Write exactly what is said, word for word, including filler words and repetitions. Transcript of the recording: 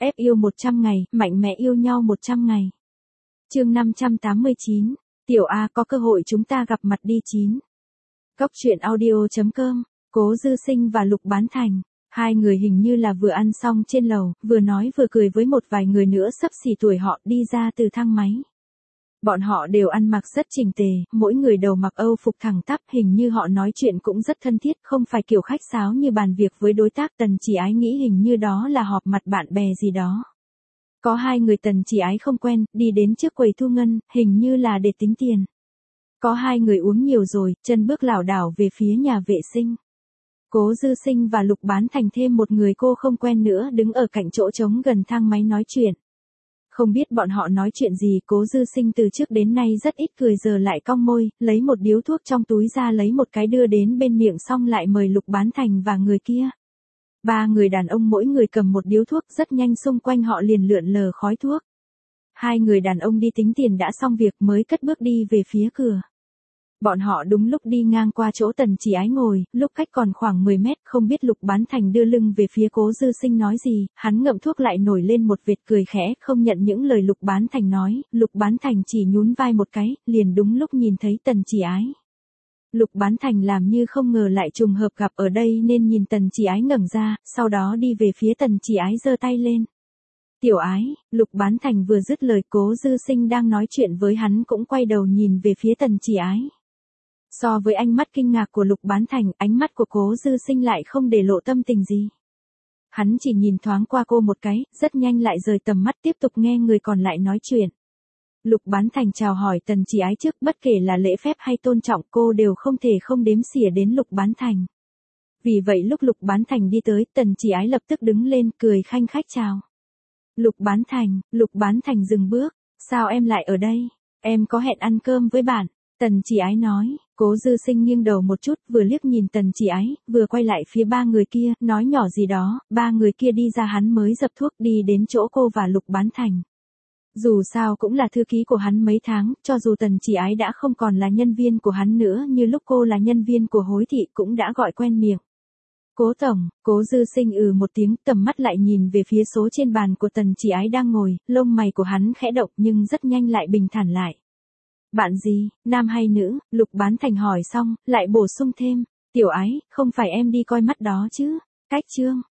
Ép yêu một trăm ngày, mạnh mẽ yêu nhau một trăm ngày. Chương năm trăm tám mươi chín, Tiểu A có cơ hội chúng ta gặp mặt đi chín. Cốc truyện audio chấm com, Cố Dư Sinh và Lục Bán Thành. Hai người hình như là vừa ăn xong trên lầu, vừa nói vừa cười với một vài người nữa sắp xỉ tuổi họ đi ra từ thang máy. Bọn họ đều ăn mặc rất chỉnh tề, mỗi người đầu mặc Âu phục thẳng tắp, hình như họ nói chuyện cũng rất thân thiết, không phải kiểu khách sáo như bàn việc với đối tác. Tần Chỉ Ái nghĩ hình như đó là họp mặt bạn bè gì đó. Có hai người Tần Chỉ Ái không quen, đi đến trước quầy thu ngân, hình như là để tính tiền. Có hai người uống nhiều rồi, chân bước lảo đảo về phía nhà vệ sinh. Cố Dư Sinh và Lục Bán Thành thêm một người cô không quen nữa đứng ở cạnh chỗ trống gần thang máy nói chuyện. Không biết bọn họ nói chuyện gì, Cố Dư Sinh từ trước đến nay rất ít cười giờ lại cong môi, lấy một điếu thuốc trong túi ra lấy một cái đưa đến bên miệng xong lại mời Lục Bán Thành và người kia. Ba người đàn ông mỗi người cầm một điếu thuốc, rất nhanh xung quanh họ liền lượn lờ khói thuốc. Hai người đàn ông đi tính tiền đã xong việc mới cất bước đi về phía cửa. Bọn họ đúng lúc đi ngang qua chỗ Tần Chỉ Ái ngồi, lúc cách còn khoảng mười mét, không biết Lục Bán Thành đưa lưng về phía Cố Dư Sinh nói gì, hắn ngậm thuốc lại nổi lên một vệt cười khẽ, không nhận những lời Lục Bán Thành nói. Lục Bán Thành chỉ nhún vai một cái, liền đúng lúc nhìn thấy Tần Chỉ Ái. Lục Bán Thành làm như không ngờ lại trùng hợp gặp ở đây nên nhìn Tần Chỉ Ái ngẩng ra, sau đó đi về phía Tần Chỉ Ái giơ tay lên. Tiểu Ái, Lục Bán Thành vừa dứt lời, Cố Dư Sinh đang nói chuyện với hắn cũng quay đầu nhìn về phía Tần Chỉ Ái. So với ánh mắt kinh ngạc của Lục Bán Thành, ánh mắt của Cố Dư Sinh lại không để lộ tâm tình gì. Hắn chỉ nhìn thoáng qua cô một cái, rất nhanh lại rời tầm mắt tiếp tục nghe người còn lại nói chuyện. Lục Bán Thành chào hỏi Tần Chỉ Ái trước, bất kể là lễ phép hay tôn trọng cô đều không thể không đếm xỉa đến Lục Bán Thành. Vì vậy lúc Lục Bán Thành đi tới, Tần Chỉ Ái lập tức đứng lên cười khanh khách chào. Lục Bán Thành, Lục Bán Thành dừng bước, sao em lại ở đây? Em có hẹn ăn cơm với bạn. Tần Chỉ Ái nói. Cố Dư Sinh nghiêng đầu một chút, vừa liếc nhìn Tần Chỉ Ái, vừa quay lại phía ba người kia, nói nhỏ gì đó. Ba người kia đi ra, hắn mới dập thuốc đi đến chỗ cô và Lục Bán Thành. Dù sao cũng là thư ký của hắn mấy tháng, cho dù Tần Chỉ Ái đã không còn là nhân viên của hắn nữa, như lúc cô là nhân viên của Hối Thị cũng đã gọi quen miệng. Cố tổng. Cố Dư Sinh ừ một tiếng, tầm mắt lại nhìn về phía số trên bàn của Tần Chỉ Ái đang ngồi, lông mày của hắn khẽ động nhưng rất nhanh lại bình thản lại. Bạn gì, nam hay nữ? Lục Bán Thành hỏi xong, lại bổ sung thêm. Tiểu Ái, không phải em đi coi mắt đó chứ? Cách chương.